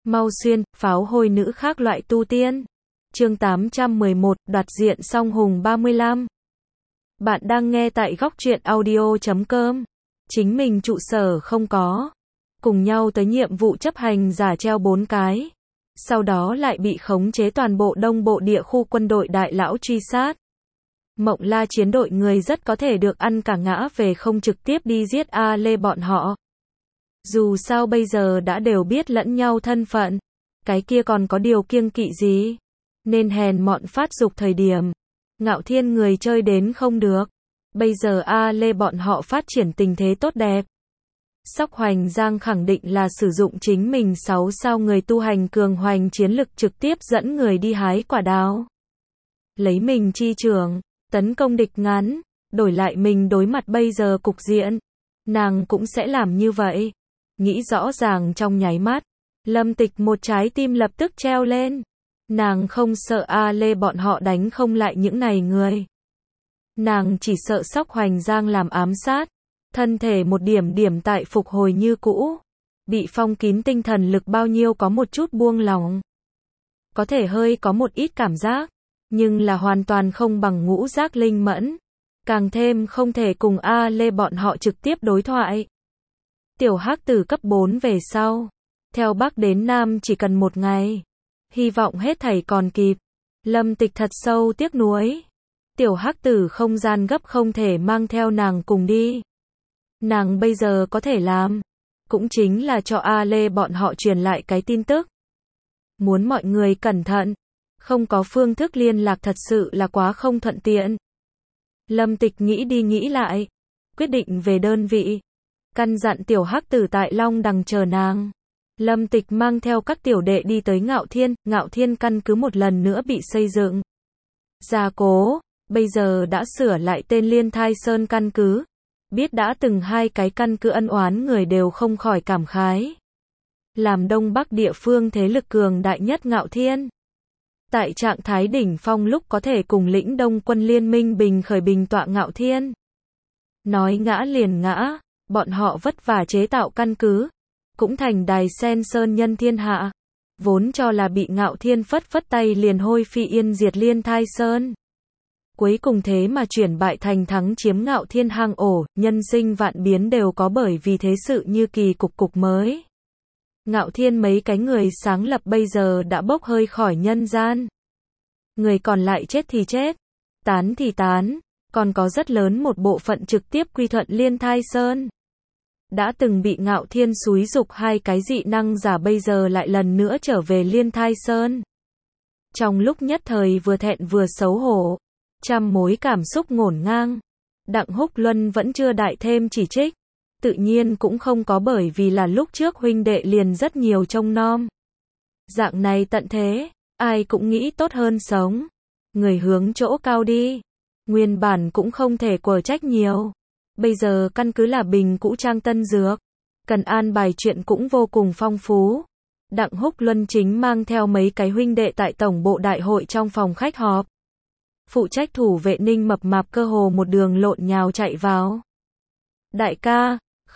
Mau Xuyên, pháo hôi nữ khác loại tu tiên. Chương 811, đoạt diện song hùng 35. Bạn đang nghe tại góc truyện audio.com. Chính mình trụ sở không có. Cùng nhau tới nhiệm vụ chấp hành giả treo 4 cái. Sau đó lại bị khống chế toàn bộ đông bộ địa khu quân đội đại lão truy sát. Mộng La chiến đội người rất có thể được ăn cả ngã về không trực tiếp đi giết A Lê bọn họ. Dù sao bây giờ đã đều biết lẫn nhau thân phận. Cái kia còn có điều kiêng kỵ gì. Nên hèn mọn phát dục thời điểm. Ngạo Thiên người chơi đến không được. Bây giờ A Lê bọn họ phát triển tình thế tốt đẹp. Sóc Hoành Giang khẳng định là sử dụng chính mình 6 sao người tu hành cường hoành chiến lực trực tiếp dẫn người đi hái quả đào. Lấy mình chi trưởng, tấn công địch ngắn, đổi lại mình đối mặt bây giờ cục diện. Nàng cũng sẽ làm như vậy. Nghĩ rõ ràng trong nháy mắt, Lâm Tịch một trái tim lập tức treo lên. Nàng không sợ A Lê bọn họ đánh không lại những này người. Nàng chỉ sợ Sóc Hoành Giang làm ám sát. Thân thể một điểm tại phục hồi như cũ. Bị phong kín tinh thần lực bao nhiêu có một chút buông lỏng. Có thể hơi có một ít cảm giác. Nhưng là hoàn toàn không bằng ngũ giác linh mẫn. Càng thêm không thể cùng A Lê bọn họ trực tiếp đối thoại. Tiểu Hắc từ cấp 4 về sau. Theo Bắc đến Nam chỉ cần 1 ngày. Hy vọng hết thảy còn kịp. Lâm Tịch thật sâu tiếc nuối. Tiểu Hắc từ không gian gấp không thể mang theo nàng cùng đi. Nàng bây giờ có thể làm. Cũng chính là cho A Lê bọn họ truyền lại cái tin tức. Muốn mọi người cẩn thận. Không có phương thức liên lạc thật sự là quá không thuận tiện. Lâm Tịch nghĩ đi nghĩ lại. Quyết định về đơn vị. Căn dặn Tiểu Hắc Tử tại Long Đằng chờ nàng. Lâm Tịch mang theo các tiểu đệ đi tới Ngạo Thiên căn cứ một lần nữa bị xây dựng. Gia cố, bây giờ đã sửa lại tên Liên Thai Sơn căn cứ. Biết đã từng 2 cái căn cứ ân oán người đều không khỏi cảm khái. Làm Đông Bắc địa phương thế lực cường đại nhất Ngạo Thiên. Tại trạng thái đỉnh phong lúc có thể cùng lĩnh Đông quân liên minh bình khởi bình tọa Ngạo Thiên. Nói ngã liền ngã, bọn họ vất vả chế tạo căn cứ. Cũng thành đài sen sơn nhân thiên hạ. Vốn cho là bị Ngạo Thiên phất tay liền hôi phi yên diệt Liên Thai Sơn. Cuối cùng thế mà chuyển bại thành thắng chiếm Ngạo Thiên hang ổ, nhân sinh vạn biến đều có bởi vì thế sự như kỳ cục mới. Ngạo Thiên mấy cái người sáng lập bây giờ đã bốc hơi khỏi nhân gian. Người còn lại chết thì chết, tán thì tán, còn có rất lớn một bộ phận trực tiếp quy thuận Liên Thai Sơn. Đã từng bị Ngạo Thiên xúi dục 2 cái dị năng giả bây giờ lại lần nữa trở về Liên Thai Sơn. Trong lúc nhất thời vừa thẹn vừa xấu hổ, trăm mối cảm xúc ngổn ngang. Đặng Húc Luân vẫn chưa đại thêm chỉ trích. Tự nhiên cũng không có bởi vì là lúc trước huynh đệ liền rất nhiều trông nom. Dạng này tận thế, ai cũng nghĩ tốt hơn sống. Người hướng chỗ cao đi. Nguyên bản cũng không thể quở trách nhiều. Bây giờ căn cứ là bình cũ trang tân dược. Cần an bài chuyện cũng vô cùng phong phú. Đặng Húc Luân chính mang theo mấy cái huynh đệ tại tổng bộ đại hội trong phòng khách họp. Phụ trách thủ vệ Ninh mập mạp cơ hồ một đường lộn nhào chạy vào. Đại ca,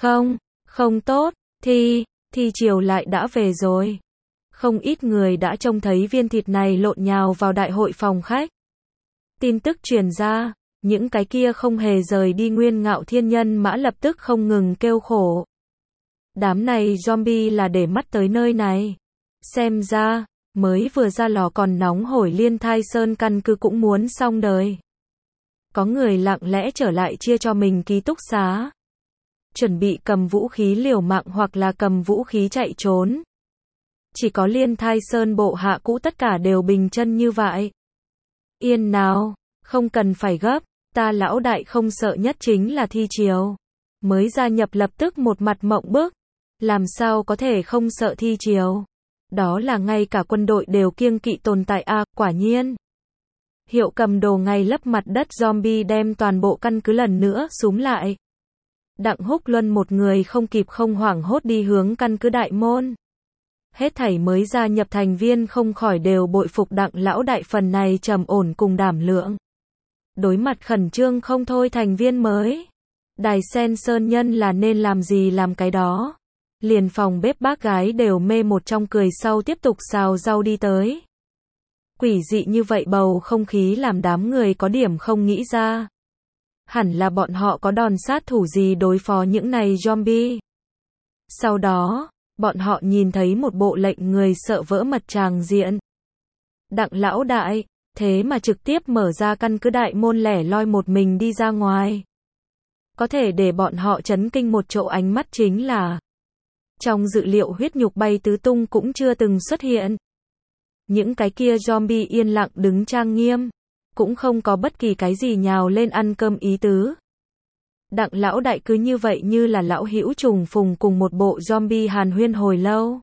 không tốt, thi chiều lại đã về rồi. Không ít người đã trông thấy viên thịt này lộn nhào vào đại hội phòng khách. Tin tức truyền ra, những cái kia không hề rời đi Nguyên Ngạo Thiên nhân mã lập tức không ngừng kêu khổ. Đám này zombie là để mắt tới nơi này. Xem ra, mới vừa ra lò còn nóng hổi Liên Thai Sơn căn cứ cũng muốn xong đời. Có người lặng lẽ trở lại chia cho mình ký túc xá. Chuẩn bị cầm vũ khí liều mạng hoặc là cầm vũ khí chạy trốn. Chỉ có Liên Thai Sơn bộ hạ cũ tất cả đều bình chân như vậy. Yên nào, không cần phải gấp, ta lão đại không sợ nhất chính là thi chiều. Mới gia nhập lập tức một mặt mộng bức. Làm sao có thể không sợ thi chiều? Đó là ngay cả quân đội đều kiêng kỵ tồn tại a, quả nhiên. Hiệu cầm đồ ngay lấp mặt đất zombie đem toàn bộ căn cứ lần nữa xúm lại. Đặng Húc Luân một người không kịp không hoảng hốt đi hướng căn cứ đại môn. Hết thảy mới gia nhập thành viên không khỏi đều bội phục Đặng lão đại phần này trầm ổn cùng đảm lượng. Đối mặt khẩn trương không thôi thành viên mới. Đài sen sơn nhân là nên làm gì làm cái đó. Liền phòng bếp bác gái đều mê một trong cười sau tiếp tục xào rau đi tới. Quỷ dị như vậy bầu không khí làm đám người có điểm không nghĩ ra. Hẳn là bọn họ có đòn sát thủ gì đối phó những này zombie. Sau đó, bọn họ nhìn thấy một bộ lệnh người sợ vỡ mật tràng diện. Đặng lão đại, thế mà trực tiếp mở ra căn cứ đại môn lẻ loi một mình đi ra ngoài. Có thể để bọn họ chấn kinh một chỗ ánh mắt chính là trong dự liệu huyết nhục bay tứ tung cũng chưa từng xuất hiện. Những cái kia zombie yên lặng đứng trang nghiêm, cũng không có bất kỳ cái gì nhào lên ăn cơm ý tứ. Đặng lão đại cứ như vậy như là lão hữu trùng phùng cùng một bộ zombie hàn huyên hồi lâu.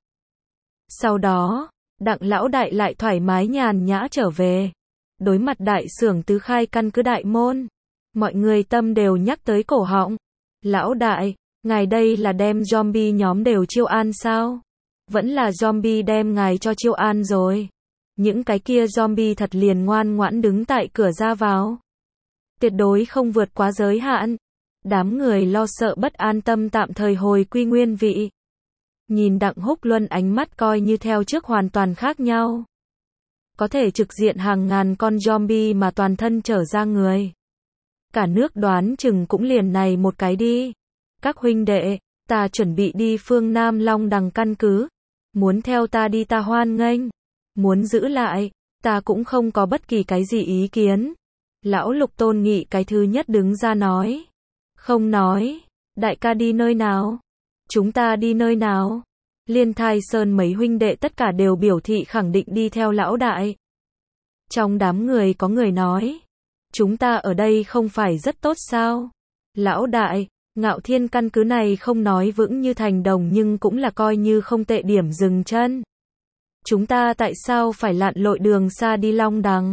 Sau đó, đặng lão đại lại thoải mái nhàn nhã trở về. Đối mặt đại xưởng tứ khai căn cứ đại môn. Mọi người tâm đều nhắc tới cổ họng. Lão đại, ngài đây là đem zombie nhóm đều chiêu an sao? Vẫn là zombie đem ngài cho chiêu an rồi. Những cái kia zombie thật liền ngoan ngoãn đứng tại cửa ra vào. Tuyệt đối không vượt quá giới hạn. Đám người lo sợ bất an tâm tạm thời hồi quy nguyên vị. Nhìn Đặng Húc Luân ánh mắt coi như theo trước hoàn toàn khác nhau. Có thể trực diện hàng ngàn con zombie mà toàn thân trở ra người. Cả nước đoán chừng cũng liền này một cái đi. Các huynh đệ, ta chuẩn bị đi phương Nam Long Đằng căn cứ. Muốn theo ta đi ta hoan nghênh. Muốn giữ lại, ta cũng không có bất kỳ cái gì ý kiến. Lão Lục Tôn Nghị cái thứ nhất đứng ra nói. Không nói, đại ca đi nơi nào? Chúng ta đi nơi nào? Liên Thai Sơn mấy huynh đệ tất cả đều biểu thị khẳng định đi theo lão đại. Trong đám người có người nói. Chúng ta ở đây không phải rất tốt sao? Lão đại, Ngạo Thiên căn cứ này không nói vững như thành đồng nhưng cũng là coi như không tệ điểm dừng chân. Chúng ta tại sao phải lặn lội đường xa đi Long Đằng?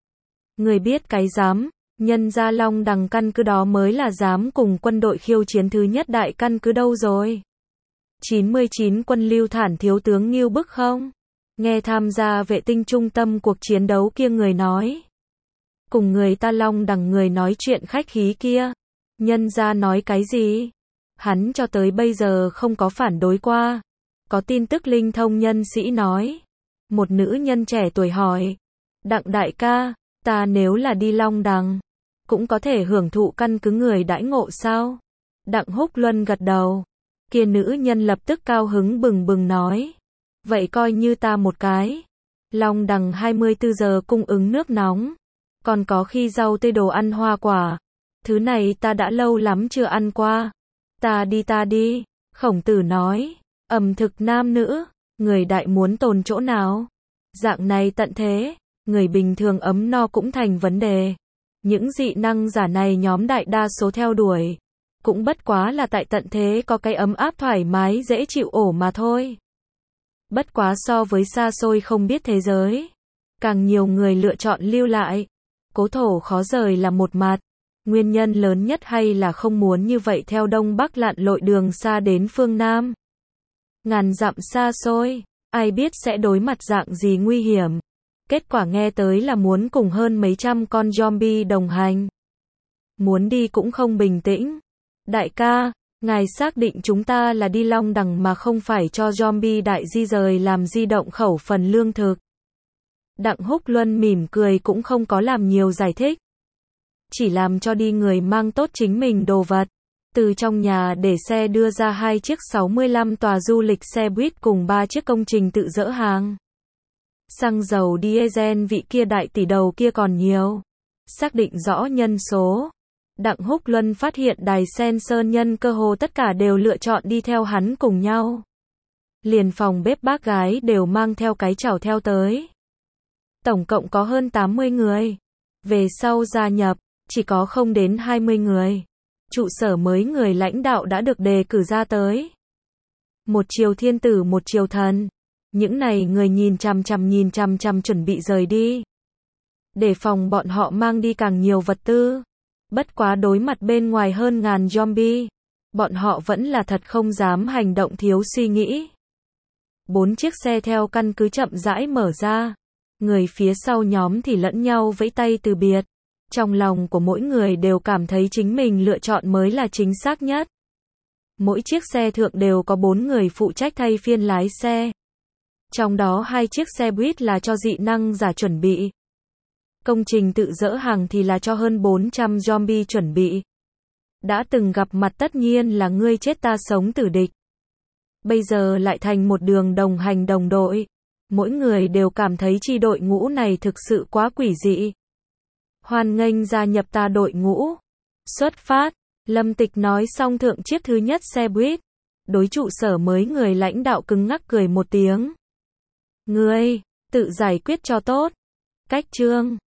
Người biết cái dám, nhân ra Long Đằng căn cứ đó mới là dám cùng quân đội khiêu chiến thứ nhất đại căn cứ đâu rồi. 99 quân lưu thản thiếu tướng nghiêu bức không? Nghe tham gia vệ tinh trung tâm cuộc chiến đấu kia người nói. Cùng người ta Long Đằng người nói chuyện khách khí kia. Nhân ra nói cái gì? Hắn cho tới bây giờ không có phản đối qua. Có tin tức linh thông nhân sĩ nói. Một nữ nhân trẻ tuổi hỏi. Đặng đại ca, ta nếu là đi Long Đằng, cũng có thể hưởng thụ căn cứ người đãi ngộ sao? Đặng Húc Luân gật đầu. Kia nữ nhân lập tức cao hứng bừng bừng nói. Vậy coi như ta một cái. Long Đằng 24 giờ cung ứng nước nóng. Còn có khi rau tươi đồ ăn hoa quả. Thứ này ta đã lâu lắm chưa ăn qua. Ta đi. Khổng Tử nói. Ẩm thực nam nữ. Người đại muốn tồn chỗ nào? Dạng này tận thế. Người bình thường ấm no cũng thành vấn đề. Những dị năng giả này nhóm đại đa số theo đuổi. Cũng bất quá là tại tận thế có cái ấm áp thoải mái dễ chịu ổ mà thôi. Bất quá so với xa xôi không biết thế giới. Càng nhiều người lựa chọn lưu lại. Cố thổ khó rời là một mặt. Nguyên nhân lớn nhất hay là không muốn như vậy theo Đông Bắc lặn lội đường xa đến phương Nam. Ngàn dặm xa xôi, ai biết sẽ đối mặt dạng gì nguy hiểm. Kết quả nghe tới là muốn cùng hơn mấy trăm con zombie đồng hành. Muốn đi cũng không bình tĩnh. Đại ca, ngài xác định chúng ta là đi Long Đằng mà không phải cho zombie đại di rời làm di động khẩu phần lương thực. Đặng Húc Luân mỉm cười cũng không có làm nhiều giải thích. Chỉ làm cho đi người mang tốt chính mình đồ vật. Từ trong nhà để xe đưa ra 2 chiếc 65 tòa du lịch xe buýt cùng 3 chiếc công trình tự dỡ hàng. Xăng dầu diesel vị kia đại tỷ đầu kia còn nhiều. Xác định rõ nhân số. Đặng Húc Luân phát hiện đài sen sơn nhân cơ hồ tất cả đều lựa chọn đi theo hắn cùng nhau. Liền phòng bếp bác gái đều mang theo cái chảo theo tới. Tổng cộng có hơn 80 người. Về sau gia nhập, chỉ có không đến 20 người. Trụ sở mới người lãnh đạo đã được đề cử ra tới. Một chiều thiên tử một chiều thần. Những này người nhìn chằm chằm chuẩn bị rời đi. Để phòng bọn họ mang đi càng nhiều vật tư. Bất quá đối mặt bên ngoài hơn ngàn zombie. Bọn họ vẫn là thật không dám hành động thiếu suy nghĩ. 4 chiếc xe theo căn cứ chậm rãi mở ra. Người phía sau nhóm thì lẫn nhau vẫy tay từ biệt. Trong lòng của mỗi người đều cảm thấy chính mình lựa chọn mới là chính xác nhất. Mỗi chiếc xe thượng đều có 4 người phụ trách thay phiên lái xe. Trong đó 2 chiếc xe buýt là cho dị năng giả chuẩn bị. Công trình tự dỡ hàng thì là cho hơn 400 zombie chuẩn bị. Đã từng gặp mặt tất nhiên là ngươi chết ta sống tử địch. Bây giờ lại thành một đường đồng hành đồng đội. Mỗi người đều cảm thấy chi đội ngũ này thực sự quá quỷ dị. Hoan nghênh gia nhập ta đội ngũ. Xuất phát. Lâm Tịch nói xong thượng chiếc thứ nhất xe buýt. Đối trụ sở mới người lãnh đạo cứng ngắc cười một tiếng. Ngươi, tự giải quyết cho tốt. Cách chương